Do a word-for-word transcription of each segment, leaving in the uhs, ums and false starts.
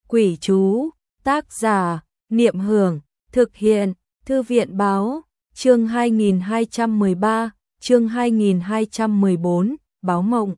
Quỷ chú, tác giả, Niệm Hưởng, thực hiện, Thư viện báo, chương hai nghìn hai trăm mười ba, chương hai nghìn hai trăm mười bốn, báo mộng.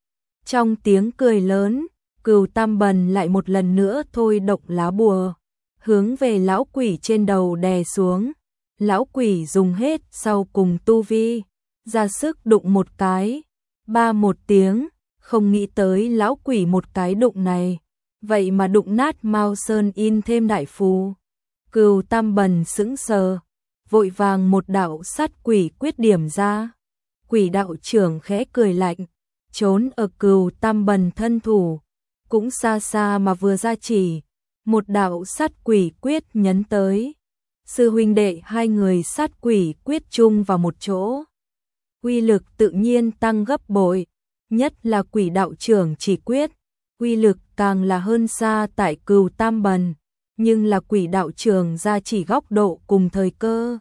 Trong tiếng cười lớn, Cừu Tam Bần lại một lần nữa thôi động lá bùa, hướng về lão quỷ trên đầu đè xuống. Lão quỷ dùng hết sau cùng tu vi, ra sức đụng một cái, ba một tiếng, không nghĩ tới lão quỷ một cái đụng này, vậy mà đụng nát Mao Sơn in thêm đại phù. Cừu Tam Bần sững sờ, vội vàng một đạo sát quỷ quyết điểm ra. Quỷ đạo trưởng khẽ cười lạnh, trốn ở Cừu Tam Bần thân thủ, cũng xa xa mà vừa ra chỉ, một đạo sát quỷ quyết nhấn tới. Sư huynh đệ hai người sát quỷ quyết chung vào một chỗ, uy lực tự nhiên tăng gấp bội, nhất là quỷ đạo trưởng chỉ quyết, uy lực càng là hơn xa tại Cừu Tam Bần, nhưng là quỷ đạo trưởng ra chỉ góc độ cùng thời cơ,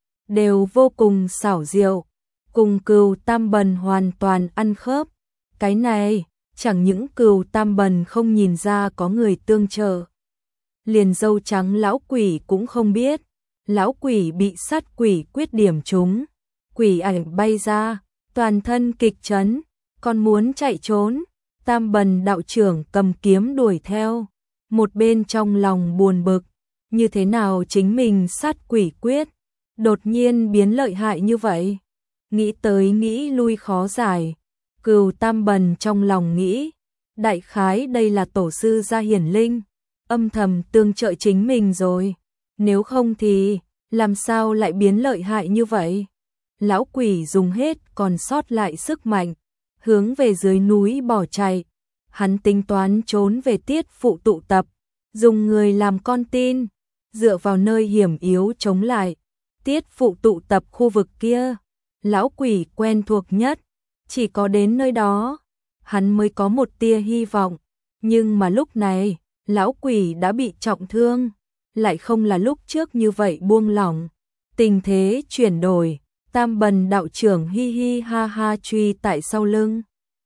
đều vô cùng xảo diệu, cùng Cừu Tam Bần hoàn toàn ăn khớp. Cái này, chẳng những Cừu Tam Bần không nhìn ra có người tương trợ, liền dâu trắng lão quỷ cũng không biết. Lão quỷ bị sát quỷ quyết điểm trúng, quỷ ảnh bay ra, toàn thân kịch chấn, còn muốn chạy trốn. Tam Bần đạo trưởng cầm kiếm đuổi theo, một bên trong lòng buồn bực, như thế nào chính mình sát quỷ quyết đột nhiên biến lợi hại như vậy. Nghĩ tới nghĩ lui khó giải, Cừu Tam Bần trong lòng nghĩ, đại khái đây là tổ sư gia hiển linh, âm thầm tương trợ chính mình rồi. Nếu không thì, làm sao lại biến lợi hại như vậy? Lão quỷ dùng hết còn sót lại sức mạnh, hướng về dưới núi bỏ chạy. Hắn tính toán trốn về Tiết Phụ tụ tập, dùng người làm con tin, dựa vào nơi hiểm yếu chống lại. Tiết Phụ tụ tập khu vực kia, lão quỷ quen thuộc nhất, chỉ có đến nơi đó, hắn mới có một tia hy vọng. Nhưng mà lúc này, lão quỷ đã bị trọng thương, lại không là lúc trước như vậy buông lỏng. Tình thế chuyển đổi, Tam Bần đạo trưởng hi hi ha ha truy tại sau lưng,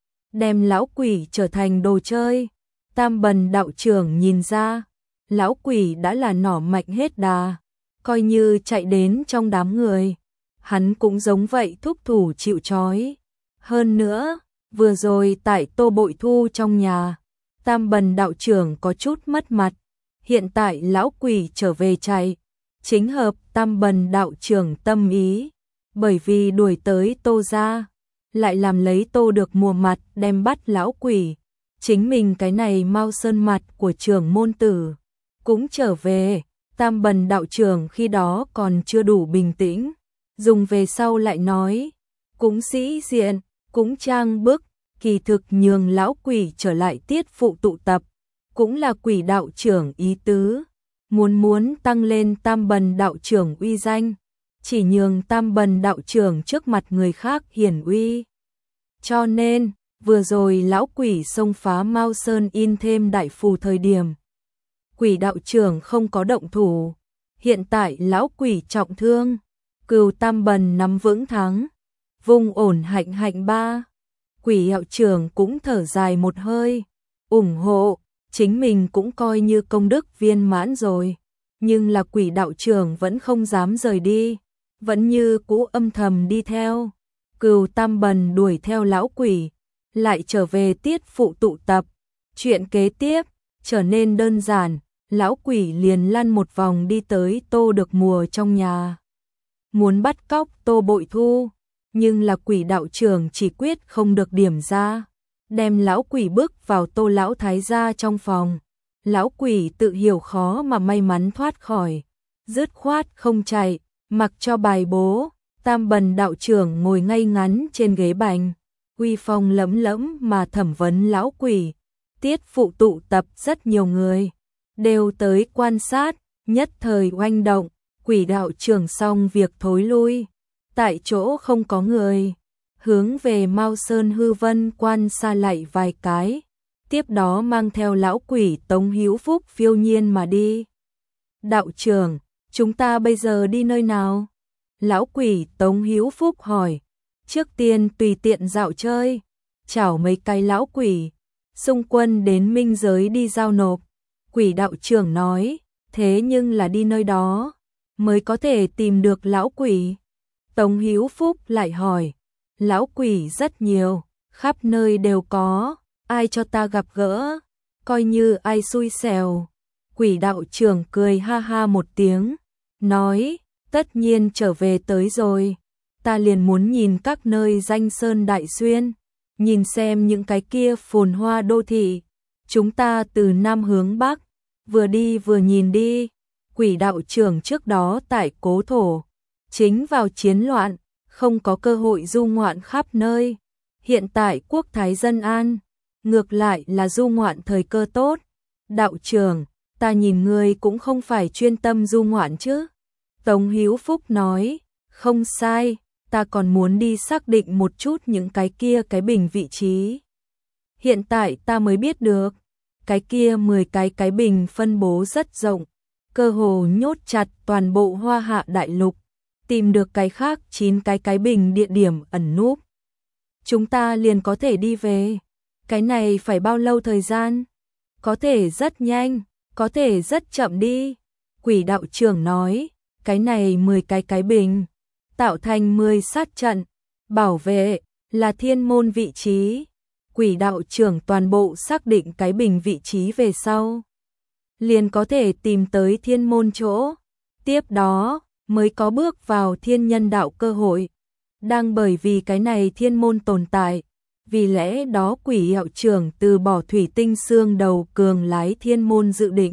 đem lão quỷ trở thành đồ chơi. Tam Bần đạo trưởng nhìn ra, lão quỷ đã là nỏ mạnh hết đà, coi như chạy đến trong đám người, hắn cũng giống vậy thúc thủ chịu trói. Hơn nữa, vừa rồi tại Tô Bội Thu trong nhà, Tam Bần đạo trưởng có chút mất mặt. Hiện tại lão quỷ trở về chạy, chính hợp Tam Bần đạo trưởng tâm ý, bởi vì đuổi tới Tô gia, lại làm lấy Tô được mùa mặt đem bắt lão quỷ. Chính mình cái này Mao Sơn mặt của trưởng môn tử cũng trở về. Tam Bần đạo trưởng khi đó còn chưa đủ bình tĩnh, dùng về sau lại nói, cũng sĩ diện, cũng trang bức, kỳ thực nhường lão quỷ trở lại Tiết Phụ tụ tập, cũng là quỷ đạo trưởng ý tứ, muốn muốn tăng lên Tam Bần đạo trưởng uy danh, chỉ nhường Tam Bần đạo trưởng trước mặt người khác hiển uy. Cho nên, vừa rồi lão quỷ xông phá Mao Sơn in thêm đại phù thời điểm, quỷ đạo trưởng không có động thủ, hiện tại lão quỷ trọng thương, Cừu Tam Bần nắm vững thắng, vùng ổn hạnh hạnh ba. Quỷ đạo trưởng cũng thở dài một hơi, ủng hộ, chính mình cũng coi như công đức viên mãn rồi, nhưng là quỷ đạo trưởng vẫn không dám rời đi, vẫn như cũ âm thầm đi theo. Cừu Tam Bần đuổi theo lão quỷ, lại trở về Tiết Phụ tụ tập. Chuyện kế tiếp trở nên đơn giản, lão quỷ liền lăn một vòng đi tới Tô được mùa trong nhà, muốn bắt cóc Tô Bội Thu, nhưng là quỷ đạo trưởng chỉ quyết không được điểm ra, đem lão quỷ bước vào Tô lão thái gia trong phòng. Lão quỷ tự hiểu khó mà may mắn thoát khỏi, dứt khoát không chạy, mặc cho bài bố. Tam Bần đạo trưởng ngồi ngay ngắn trên ghế bành, uy phong lẫm lẫm mà thẩm vấn lão quỷ. Tiết Phụ tụ tập rất nhiều người đều tới quan sát, nhất thời oanh động. Quỷ đạo trưởng xong việc thối lui, tại chỗ không có người, hướng về Mao Sơn hư vân quan xa lại vài cái, tiếp đó mang theo lão quỷ Tống Hữu Phúc phiêu nhiên mà đi. Đạo trưởng, chúng ta bây giờ đi nơi nào? Lão quỷ Tống Hữu Phúc hỏi. Trước tiên tùy tiện dạo chơi, chào mấy cái lão quỷ, xung quân đến minh giới đi giao nộp. Quỷ đạo trưởng nói, thế nhưng là đi nơi đó mới có thể tìm được lão quỷ. Tống Hữu Phúc lại hỏi, lão quỷ rất nhiều, khắp nơi đều có, ai cho ta gặp gỡ, coi như ai xui xẻo. Quỷ đạo trưởng cười ha ha một tiếng, nói, tất nhiên trở về tới rồi, ta liền muốn nhìn các nơi danh sơn đại xuyên, nhìn xem những cái kia phồn hoa đô thị, chúng ta từ Nam hướng Bắc, vừa đi vừa nhìn đi. Quỷ đạo trưởng trước đó tại Cố Thổ, chính vào chiến loạn, không có cơ hội du ngoạn khắp nơi. Hiện tại quốc thái dân an, ngược lại là du ngoạn thời cơ tốt. Đạo trưởng, ta nhìn ngươi cũng không phải chuyên tâm du ngoạn chứ. Tống Hữu Phúc nói, không sai, ta còn muốn đi xác định một chút những cái kia cái bình vị trí. Hiện tại ta mới biết được, cái kia mười cái cái bình phân bố rất rộng, cơ hồ nhốt chặt toàn bộ Hoa Hạ đại lục, tìm được cái khác chín cái cái bình địa điểm ẩn núp. Chúng ta liền có thể đi về. Cái này phải bao lâu thời gian? Có thể rất nhanh, có thể rất chậm đi. Quỷ đạo trưởng nói, cái này mười cái cái bình, tạo thành mười sát trận, bảo vệ, là thiên môn vị trí. Quỷ đạo trưởng toàn bộ xác định cái bình vị trí về sau, liền có thể tìm tới thiên môn chỗ. Tiếp đó, mới có bước vào thiên nhân đạo cơ hội. Đang bởi vì cái này thiên môn tồn tại, vì lẽ đó quỷ hiệu trưởng từ bỏ thủy tinh xương đầu cường lái thiên môn dự định.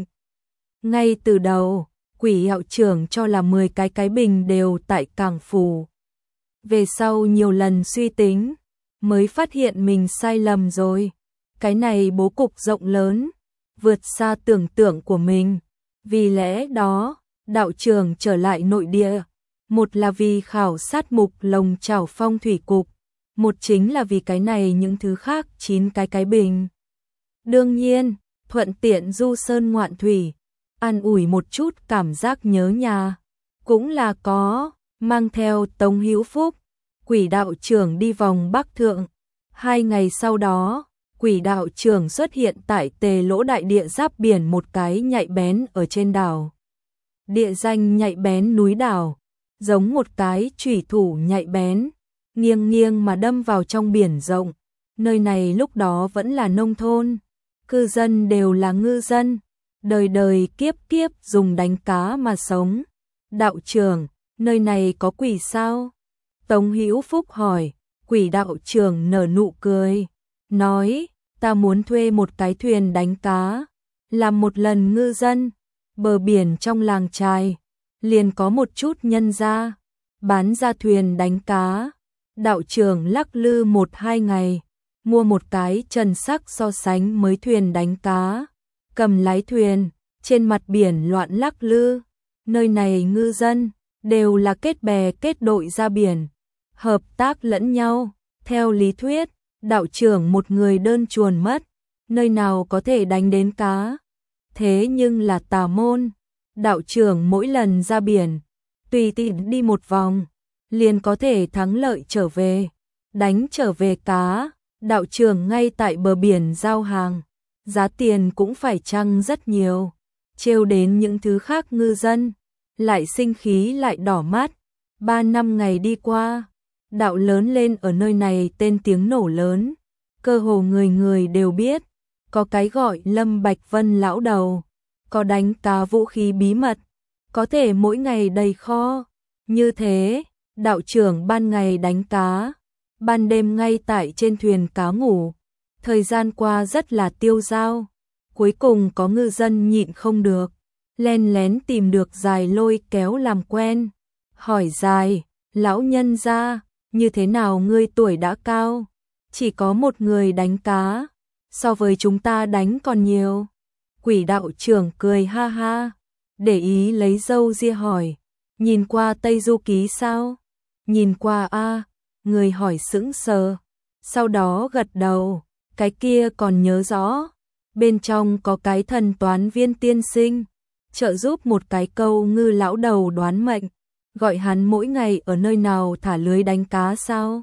Ngay từ đầu, quỷ hiệu trưởng cho là mười cái cái bình đều tại Cảng Phủ. Về sau nhiều lần suy tính, mới phát hiện mình sai lầm rồi. Cái này bố cục rộng lớn, vượt xa tưởng tượng của mình. Vì lẽ đó, đạo trưởng trở lại nội địa. Một là vì khảo sát mục lồng chảo phong thủy cục, một chính là vì cái này những thứ khác chín cái cái bình. Đương nhiên, thuận tiện du sơn ngoạn thủy, an ủi một chút cảm giác nhớ nhà, cũng là có. Mang theo Tống Hữu Phúc, quỷ đạo trưởng đi vòng Bắc Thượng. Hai ngày sau đó, quỷ đạo trưởng xuất hiện tại Tề Lỗ đại địa giáp biển một cái nhạy bén ở trên đảo. Địa danh nhạy bén núi đảo, giống một cái chủy thủ nhạy bén, nghiêng nghiêng mà đâm vào trong biển rộng. Nơi này lúc đó vẫn là nông thôn, cư dân đều là ngư dân, đời đời kiếp kiếp dùng đánh cá mà sống. Đạo trưởng, nơi này có quỷ sao? Tống Hữu Phúc hỏi. Quỷ đạo trưởng nở nụ cười, nói, ta muốn thuê một cái thuyền đánh cá, làm một lần ngư dân. Bờ biển trong làng trài, liền có một chút nhân gia, bán ra thuyền đánh cá. Đạo trưởng lắc lư một hai ngày, mua một cái trần sắc so sánh mới thuyền đánh cá, cầm lái thuyền, trên mặt biển loạn lắc lư. Nơi này ngư dân, đều là kết bè kết đội ra biển, hợp tác lẫn nhau. Theo lý thuyết, đạo trưởng một người đơn chuồn mất, nơi nào có thể đánh đến cá. Thế nhưng là tà môn, đạo trưởng mỗi lần ra biển, tùy tiện đi một vòng, liền có thể thắng lợi trở về, đánh trở về cá. Đạo trưởng ngay tại bờ biển giao hàng, giá tiền cũng phải chăng rất nhiều, trêu đến những thứ khác ngư dân, lại sinh khí lại đỏ mắt. Ba năm ngày đi qua, đạo lớn lên ở nơi này tên tiếng nổ lớn, cơ hồ người người đều biết, có cái gọi Lâm Bạch Vân lão đầu, có đánh cá vũ khí bí mật, có thể mỗi ngày đầy kho. Như thế, đạo trưởng ban ngày đánh cá, ban đêm ngay tại trên thuyền cá ngủ, thời gian qua rất là tiêu dao. Cuối cùng có ngư dân nhịn không được, len lén tìm được Dài lôi kéo làm quen, hỏi Dài, lão nhân gia, như thế nào ngươi tuổi đã cao, chỉ có một người đánh cá, so với chúng ta đánh còn nhiều. Quỷ đạo trưởng cười ha ha, để ý lấy râu ria hỏi, nhìn qua Tây Du Ký sao? Nhìn qua a. Người hỏi sững sờ, sau đó gật đầu, cái kia còn nhớ rõ, bên trong có cái thần toán viên tiên sinh, trợ giúp một cái câu ngư lão đầu đoán mệnh, gọi hắn mỗi ngày ở nơi nào thả lưới đánh cá sao?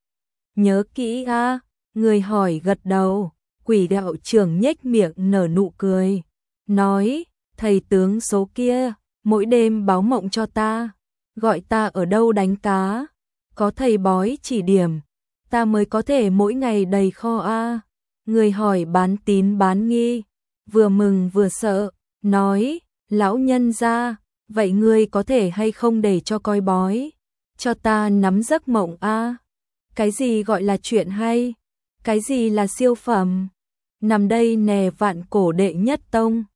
Nhớ kỹ a. Người hỏi gật đầu, quỷ đạo trưởng nhếch miệng nở nụ cười, nói, thầy tướng số kia, mỗi đêm báo mộng cho ta, gọi ta ở đâu đánh cá, có thầy bói chỉ điểm, ta mới có thể mỗi ngày đầy kho a. Người hỏi bán tín bán nghi, vừa mừng vừa sợ, nói, lão nhân gia, vậy ngươi có thể hay không để cho coi bói, cho ta nắm giấc mộng a. Cái gì gọi là chuyện hay, cái gì là siêu phẩm, nằm đây nè vạn cổ đệ nhất tông.